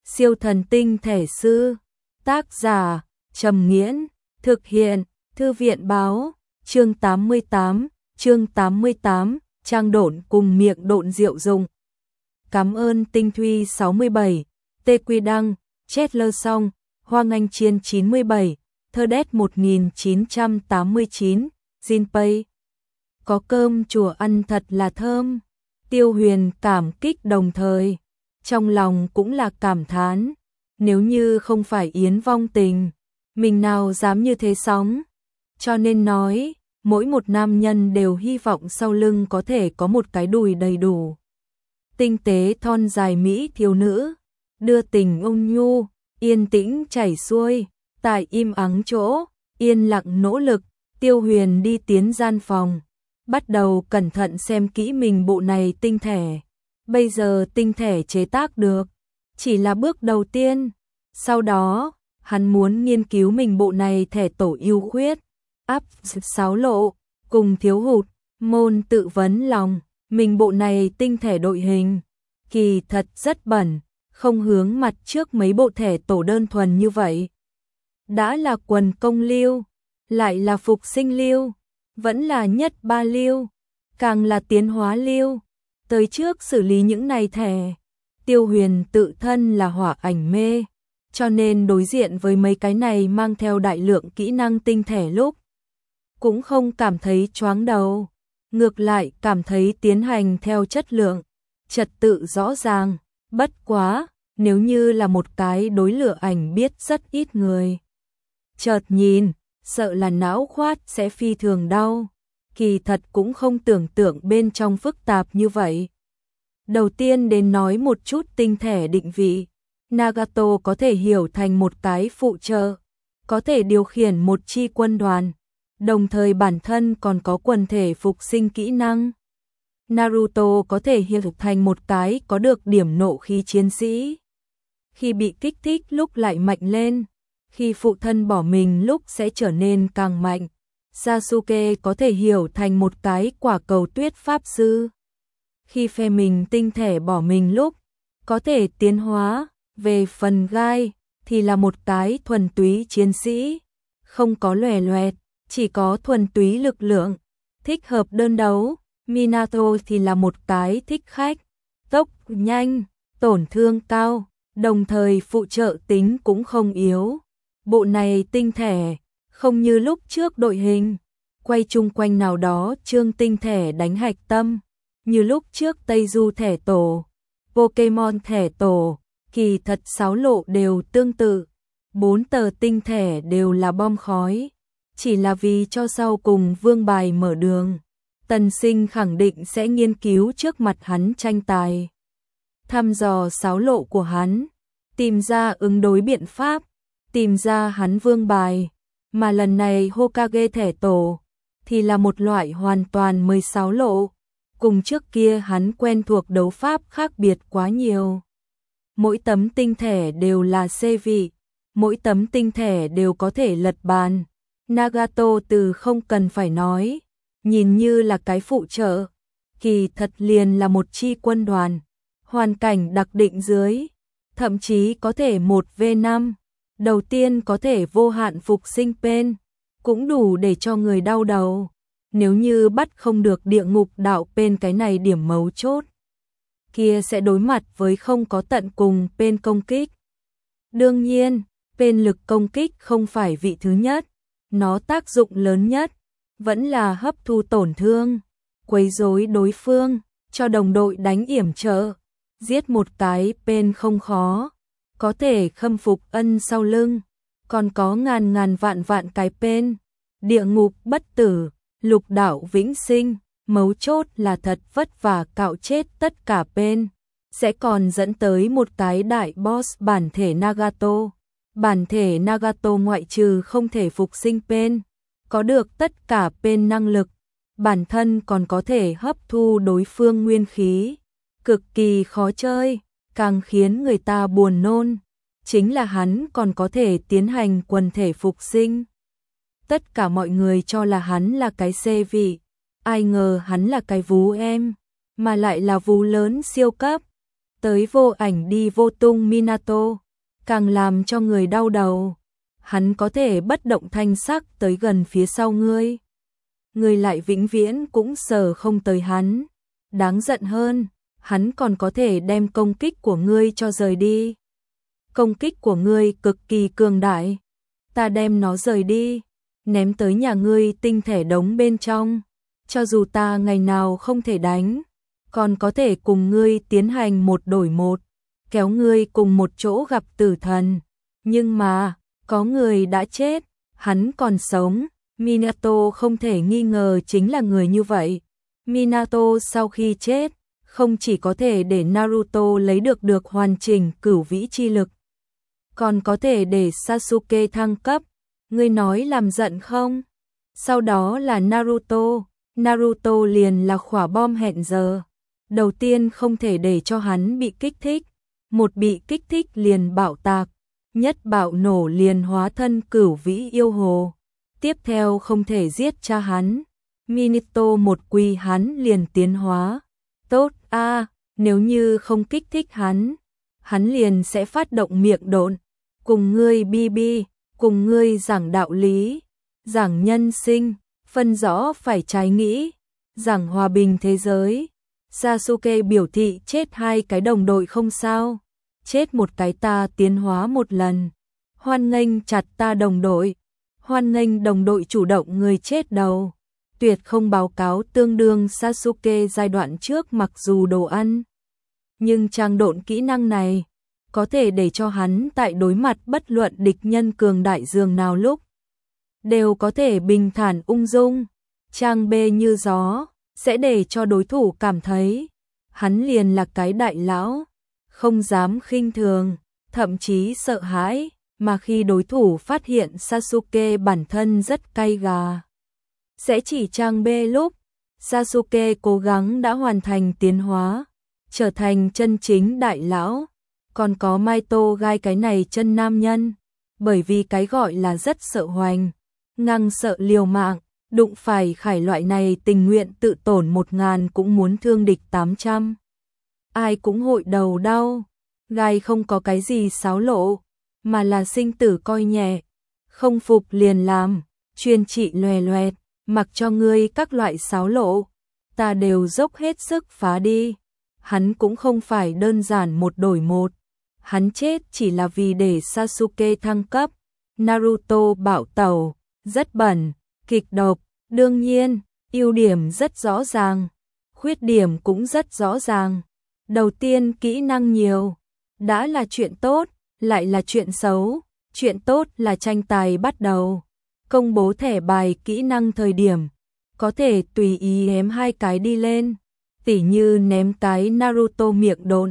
Siêu thần tinh thể sư. Tác giả Trầm Nghiễn. Thực hiện Thư viện báo. Chương 88, trang độn cùng miệng độn diệu dùng. Cảm ơn Tinh Thuy 67, Tê Quy Đăng, Chetler Song, Hoang Anh Chiên 97, Thơ Đét 1989, Jinpei. Có cơm chùa ăn thật là thơm. Tiêu Huyền cảm kích đồng thời, trong lòng cũng là cảm thán. Nếu như không phải Yến vong tình, mình nào dám như thế sóng. Cho nên nói, mỗi một nam nhân đều hy vọng sau lưng có thể có một cái đùi đầy đủ. Tinh tế thon dài mỹ thiếu nữ, đưa tình ôn nhu, yên tĩnh chảy xuôi, tại im ắng chỗ, yên lặng nỗ lực. Tiêu Huyền đi tiến gian phòng, bắt đầu cẩn thận xem kỹ mình bộ này tinh thể. Bây giờ tinh thể chế tác được, chỉ là bước đầu tiên. Sau đó, hắn muốn nghiên cứu mình bộ này thể tổ ưu khuyết, áp xáo lộ, cùng thiếu hụt, môn tự vấn lòng. Mình bộ này tinh thể đội hình, kỳ thật rất bẩn, không hướng mặt trước mấy bộ thể tổ đơn thuần như vậy. Đã là quần công lưu, lại là phục sinh lưu, vẫn là nhất ba lưu, càng là tiến hóa lưu. Tới trước xử lý những này thẻ, Tiêu Huyền tự thân là hỏa ảnh mê, cho nên đối diện với mấy cái này mang theo đại lượng kỹ năng tinh thể lúc, cũng không cảm thấy choáng đầu, ngược lại cảm thấy tiến hành theo chất lượng, trật tự rõ ràng. Bất quá, nếu như là một cái đối lửa ảnh biết rất ít người chợt nhìn, sợ là não khoát sẽ phi thường đau. Kỳ thật cũng không tưởng tượng bên trong phức tạp như vậy. Đầu tiên đến nói một chút tinh thể định vị. Nagato có thể hiểu thành một cái phụ trợ, có thể điều khiển một chi quân đoàn, đồng thời bản thân còn có quần thể phục sinh kỹ năng. Naruto có thể hiểu thành một cái có được điểm nộ khí chiến sĩ. Khi bị kích thích lúc lại mạnh lên, khi phụ thân bỏ mình lúc sẽ trở nên càng mạnh. Sasuke có thể hiểu thành một cái quả cầu tuyết pháp sư. Khi phe mình tinh thể bỏ mình lúc, có thể tiến hóa. Về phần Gai, thì là một cái thuần túy chiến sĩ, không có lòe loẹt, chỉ có thuần túy lực lượng, thích hợp đơn đấu. Minato thì là một cái thích khách, tốc nhanh, tổn thương cao, đồng thời phụ trợ tính cũng không yếu. Bộ này tinh thể, không như lúc trước đội hình, quay chung quanh nào đó chương tinh thể đánh hạch tâm, như lúc trước Tây Du thể tổ, Pokemon thể tổ. Kỳ thật sáu lộ đều tương tự, 4 tờ tinh thể đều là bom khói, chỉ là vì cho sau cùng vương bài mở đường. Tần Sinh khẳng định sẽ nghiên cứu trước mặt hắn tranh tài, thăm dò sáu lộ của hắn, tìm ra ứng đối biện pháp, tìm ra hắn vương bài. Mà lần này Hokage thể tổ thì là một loại hoàn toàn 16 lộ, cùng trước kia hắn quen thuộc đấu pháp khác biệt quá nhiều. Mỗi tấm tinh thể đều là C vị, mỗi tấm tinh thể đều có thể lật bàn. Nagato từ không cần phải nói, nhìn như là cái phụ trợ, kỳ thật liền là một chi quân đoàn, hoàn cảnh đặc định dưới, thậm chí có thể 1v5, đầu tiên có thể vô hạn phục sinh pen, cũng đủ để cho người đau đầu. Nếu như bắt không được địa ngục đạo pen cái này điểm mấu chốt, kia sẽ đối mặt với không có tận cùng pen công kích. Đương nhiên, pen lực công kích không phải vị thứ nhất, nó tác dụng lớn nhất vẫn là hấp thu tổn thương, quấy rối đối phương, cho đồng đội đánh yểm trợ. Giết một cái pen không khó, có thể khâm phục ân sau lưng, còn có ngàn vạn cái pen. Địa ngục bất tử, lục đạo vĩnh sinh, mấu chốt là thật vất vả cạo chết tất cả pen, sẽ còn dẫn tới một cái đại boss bản thể Nagato. Bản thể Nagato ngoại trừ không thể phục sinh pen, có được tất cả pen năng lực, bản thân còn có thể hấp thu đối phương nguyên khí, cực kỳ khó chơi. Càng khiến người ta buồn nôn chính là hắn còn có thể tiến hành quần thể phục sinh. Tất cả mọi người cho là hắn là cái C vị, ai ngờ hắn là cái vú em, mà lại là vú lớn siêu cấp. tới vô ảnh đi vô tung Minato, càng làm cho người đau đầu. Hắn có thể bất động thanh sắc tới gần phía sau ngươi, ngươi lại vĩnh viễn cũng sờ không tới hắn. Đáng giận hơn, hắn còn có thể đem công kích của ngươi cho rời đi. Công kích của ngươi cực kỳ cường đại, ta đem nó rời đi, ném tới nhà ngươi tinh thể đống bên trong. Cho dù ta ngày nào không thể đánh, còn có thể cùng ngươi tiến hành một đổi một, kéo ngươi cùng một chỗ gặp tử thần. Nhưng mà, có người đã chết, hắn còn sống. Minato không thể nghi ngờ chính là người như vậy. Minato sau khi chết, không chỉ có thể để Naruto lấy được hoàn chỉnh cửu vĩ chi lực, còn có thể để Sasuke thăng cấp. Ngươi nói làm giận không? Sau đó là Naruto. Naruto liền là quả bom hẹn giờ. Đầu tiên không thể để cho hắn bị kích thích. Một bị kích thích liền bạo tạc. Nhất bạo nổ liền hóa thân cửu vĩ yêu hồ. Tiếp theo không thể giết cha hắn. Minato một quỳ hắn liền tiến hóa. Tốt a, nếu như không kích thích hắn, hắn liền sẽ phát động miệng độn. Cùng ngươi bi, cùng ngươi giảng đạo lý, giảng nhân sinh, phân rõ phải trái nghĩ, giảng hòa bình thế giới. Sasuke biểu thị chết hai cái đồng đội không sao, chết một cái ta tiến hóa một lần. Hoan nghênh chặt ta đồng đội, hoan nghênh đồng đội chủ động người chết đầu. Tuyệt không báo cáo tương đương Sasuke giai đoạn trước mặc dù đồ ăn. Nhưng trang độn kỹ năng này có thể để cho hắn tại đối mặt bất luận địch nhân cường đại dường nào lúc đều có thể bình thản ung dung. Trang B như gió sẽ để cho đối thủ cảm thấy hắn liền là cái đại lão, không dám khinh thường, thậm chí sợ hãi, mà khi đối thủ phát hiện Sasuke bản thân rất cay gà, sẽ chỉ trang B lúc Sasuke cố gắng đã hoàn thành tiến hóa, trở thành chân chính đại lão. Còn có Maito gai cái này chân nam nhân, bởi vì cái gọi là rất sợ hoành, ngang sợ liều mạng, đụng phải khải loại này tình nguyện tự tổn 1000 cũng muốn thương địch 800. Ai cũng hội đầu đau, gai không có cái gì xáo lộ, mà là sinh tử coi nhẹ, không phục liền làm, chuyên trị loè loẹt, mặc cho ngươi các loại xáo lộ, ta đều dốc hết sức phá đi. Hắn cũng không phải đơn giản một đổi một. Hắn chết chỉ là vì để Sasuke thăng cấp. Naruto bạo tẩu, rất bẩn, kịch độc, đương nhiên, ưu điểm rất rõ ràng, khuyết điểm cũng rất rõ ràng. Đầu tiên kỹ năng nhiều, đã là chuyện tốt, lại là chuyện xấu. Chuyện tốt là tranh tài bắt đầu, công bố thẻ bài kỹ năng thời điểm, có thể tùy ý ném hai cái đi lên, tỉ như ném cái Naruto miệng độn,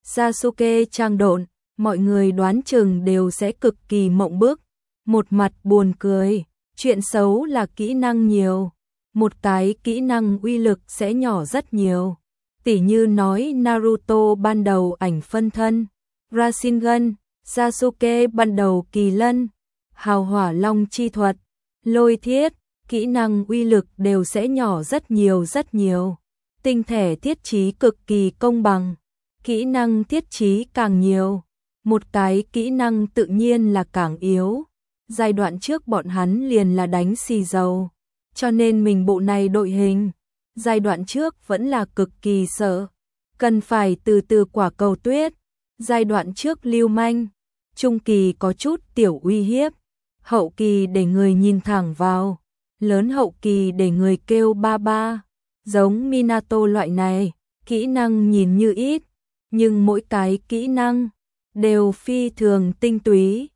Sasuke trang độn. Mọi người đoán chừng đều sẽ cực kỳ mộng bức, một mặt buồn cười. Chuyện xấu là kỹ năng nhiều, một cái kỹ năng uy lực sẽ nhỏ rất nhiều. Tỉ như nói Naruto ban đầu ảnh phân thân, Rasengan, Sasuke ban đầu kỳ lân, hào hỏa long chi thuật, lôi thiết, kỹ năng uy lực đều sẽ nhỏ rất nhiều rất nhiều. Tinh thể thiết trí cực kỳ công bằng, kỹ năng thiết trí càng nhiều, một cái kỹ năng tự nhiên là càng yếu. Giai đoạn trước bọn hắn liền là đánh xì dầu, cho nên mình bộ này đội hình giai đoạn trước vẫn là cực kỳ sợ, cần phải từ từ quả cầu tuyết. Giai đoạn trước lưu manh, trung kỳ có chút tiểu uy hiếp, hậu kỳ để người nhìn thẳng vào, lớn hậu kỳ để người kêu ba ba. Giống Minato loại này, kỹ năng nhìn như ít, nhưng mỗi cái kỹ năng đều phi thường tinh túy,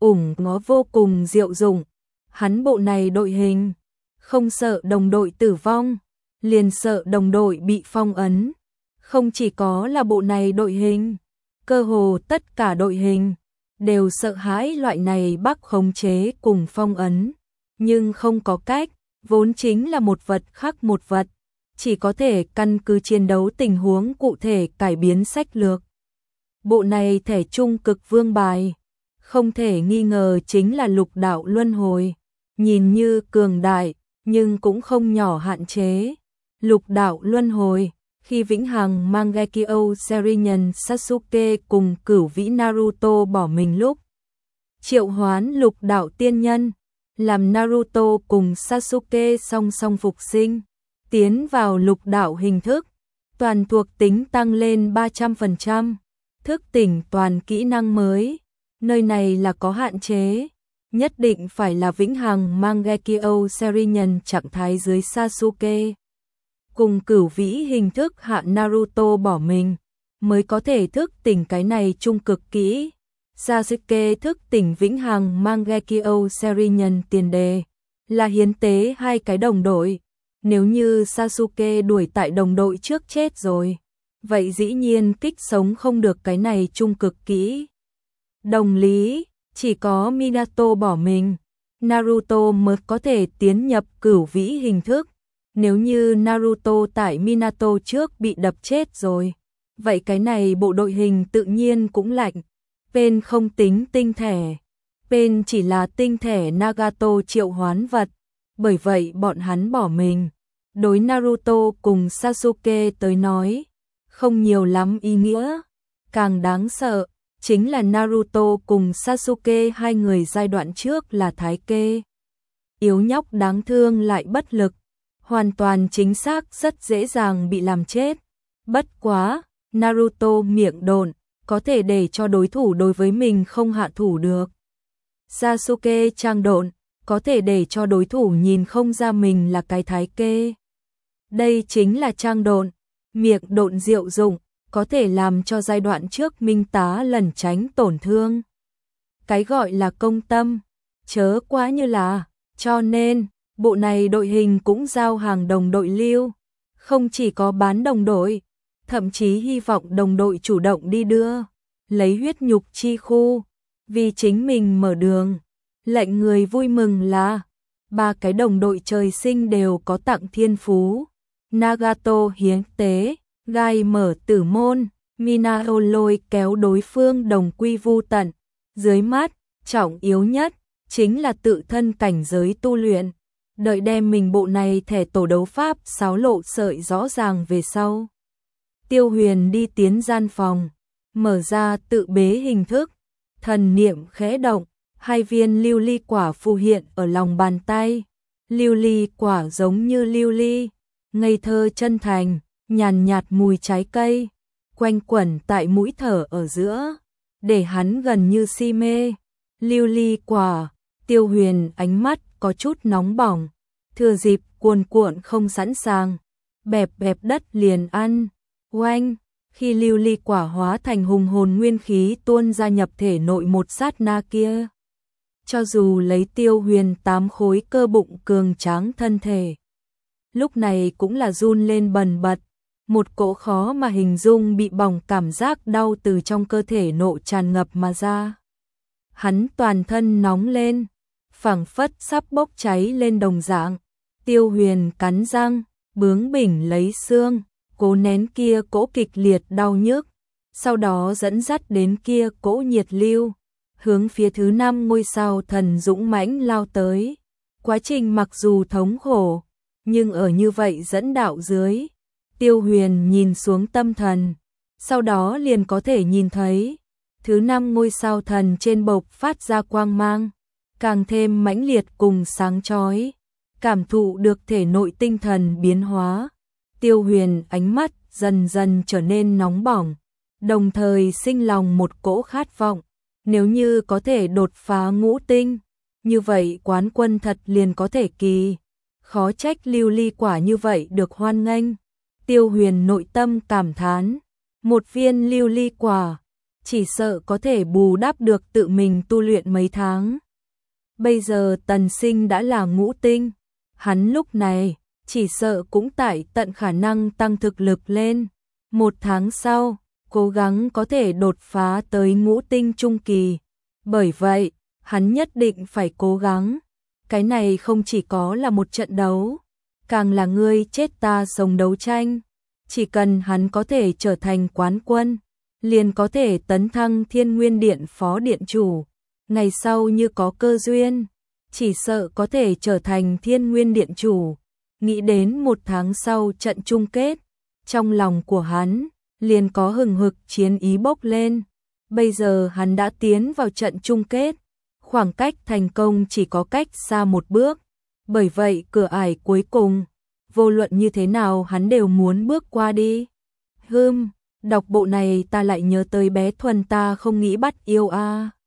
ngó vô cùng diệu dụng. Hắn bộ này đội hình, không sợ đồng đội tử vong, liền sợ đồng đội bị phong ấn. Không chỉ có là bộ này đội hình, cơ hồ tất cả đội hình đều sợ hãi loại này bắt khống chế cùng phong ấn, nhưng không có cách, vốn chính là một vật khác một vật, chỉ có thể căn cứ chiến đấu tình huống cụ thể cải biến sách lược. Bộ này thẻ trung cực vương bài, không thể nghi ngờ chính là lục đạo luân hồi, nhìn như cường đại, nhưng cũng không nhỏ hạn chế. Lục đạo luân hồi, Khi vĩnh hằng Mangekyo series nhân Sasuke cùng cửu vĩ Naruto bỏ mình lúc triệu hoán lục đạo tiên nhân, làm Naruto cùng Sasuke song song phục sinh, tiến vào lục đạo hình thức, toàn thuộc tính tăng lên 300%, thức tỉnh toàn kỹ năng mới. Nơi này là có hạn chế, nhất định phải là vĩnh hằng Mangekyo series nhân trạng thái dưới Sasuke cùng cửu vĩ hình thức hạ Naruto bỏ mình mới có thể thức tỉnh cái này trung cực kỹ. Sasuke thức tỉnh vĩnh hằng Mangekyo series nhân tiền đề là hiến tế hai cái đồng đội. Nếu như Sasuke đuổi tại đồng đội trước chết rồi, vậy dĩ nhiên kích sống không được cái này trung cực kỹ. Đồng lý, chỉ có Minato bỏ mình, Naruto mới có thể tiến nhập cửu vĩ hình thức. Nếu như Naruto tại Minato trước bị đập chết rồi, vậy cái này bộ đội hình tự nhiên cũng lạnh. Pen không tính tinh thể, Pen chỉ là tinh thể Nagato triệu hoán vật, bởi vậy bọn hắn bỏ mình. Đối Naruto cùng Sasuke tới nói, không nhiều lắm ý nghĩa. Càng đáng sợ, chính là Naruto cùng Sasuke hai người giai đoạn trước là thái kê. Yếu nhóc đáng thương lại bất lực, hoàn toàn chính xác rất dễ dàng bị làm chết. Bất quá, Naruto miệng độn, có thể để cho đối thủ đối với mình không hạ thủ được. Sasuke trang độn, có thể để cho đối thủ nhìn không ra mình là cái thái kê. Đây chính là trang độn, miệng độn diệu dụng, có thể làm cho giai đoạn trước minh tá lẩn tránh tổn thương. Cái gọi là công tâm, chớ quá như là, cho nên, bộ này đội hình cũng giao hàng đồng đội lưu, không chỉ có bán đồng đội, thậm chí hy vọng đồng đội chủ động đi đưa, lấy huyết nhục chi khu, vì chính mình mở đường. Lệnh người vui mừng là, ba cái đồng đội trời sinh đều có tặng thiên phú. Nagato hiến tế, Gai mở tử môn, Minato lôi kéo đối phương đồng quy vu tận. Dưới mắt, trọng yếu nhất, chính là tự thân cảnh giới tu luyện. Đợi đem mình bộ này thẻ tổ đấu pháp xáo lộ sợi rõ ràng về sau. Tiêu Huyền đi tiến gian phòng, mở ra tự bế hình thức, thần niệm khẽ động, hai viên lưu ly quả phù hiện ở lòng bàn tay. Lưu ly quả giống như lưu ly, ngây thơ chân thành, nhàn nhạt mùi trái cây, quanh quẩn tại mũi thở ở giữa, để hắn gần như si mê. Lưu ly quả, Tiêu Huyền ánh mắt có chút nóng bỏng, thừa dịp cuồn cuộn không sẵn sàng, bẹp bẹp đất liền ăn. Oanh, khi lưu ly quả hóa thành hùng hồn nguyên khí tuôn ra nhập thể nội một sát na kia. Cho dù lấy Tiêu Huyền 8 khối cơ bụng cường tráng thân thể, lúc này cũng là run lên bần bật, một cỗ khó mà hình dung bị bỏng cảm giác đau từ trong cơ thể nộ tràn ngập mà ra. Hắn toàn thân nóng lên, phảng phất sắp bốc cháy lên đồng dạng. Tiêu Huyền cắn răng, bướng bỉnh lấy xương, cố nén kia cỗ kịch liệt đau nhức, sau đó dẫn dắt đến kia cỗ nhiệt lưu, hướng phía thứ 5 ngôi sao thần dũng mãnh lao tới. Quá trình mặc dù thống khổ, nhưng ở như vậy dẫn đạo dưới, Tiêu Huyền nhìn xuống tâm thần, sau đó liền có thể nhìn thấy thứ 5 ngôi sao thần trên bộc phát ra quang mang, càng thêm mãnh liệt cùng sáng chói, cảm thụ được thể nội tinh thần biến hóa. Tiêu Huyền ánh mắt dần dần trở nên nóng bỏng, đồng thời sinh lòng một cỗ khát vọng, nếu như có thể đột phá ngũ tinh, như vậy quán quân thật liền có thể kỳ. Khó trách lưu ly quả như vậy được hoan nghênh. Tiêu Huyền nội tâm cảm thán, một viên lưu ly quả, chỉ sợ có thể bù đắp được tự mình tu luyện mấy tháng. Bây giờ Tần Sinh đã là ngũ tinh, hắn lúc này chỉ sợ cũng tại tận khả năng tăng thực lực lên. 1 tháng sau, cố gắng có thể đột phá tới ngũ tinh trung kỳ. Bởi vậy, hắn nhất định phải cố gắng. Cái này không chỉ có là một trận đấu, càng là ngươi chết ta sống đấu tranh. Chỉ cần hắn có thể trở thành quán quân, liền có thể tấn thăng Thiên Nguyên Điện phó điện chủ. Ngày sau như có cơ duyên, chỉ sợ có thể trở thành Thiên Nguyên Điện chủ. Nghĩ đến 1 tháng sau trận chung kết, trong lòng của hắn liền có hừng hực chiến ý bốc lên. Bây giờ hắn đã tiến vào trận chung kết, khoảng cách thành công chỉ có cách xa một bước. Bởi vậy cửa ải cuối cùng, vô luận như thế nào hắn đều muốn bước qua đi. Đọc bộ này ta lại nhớ tới bé Thuần ta không nghĩ bắt yêu a.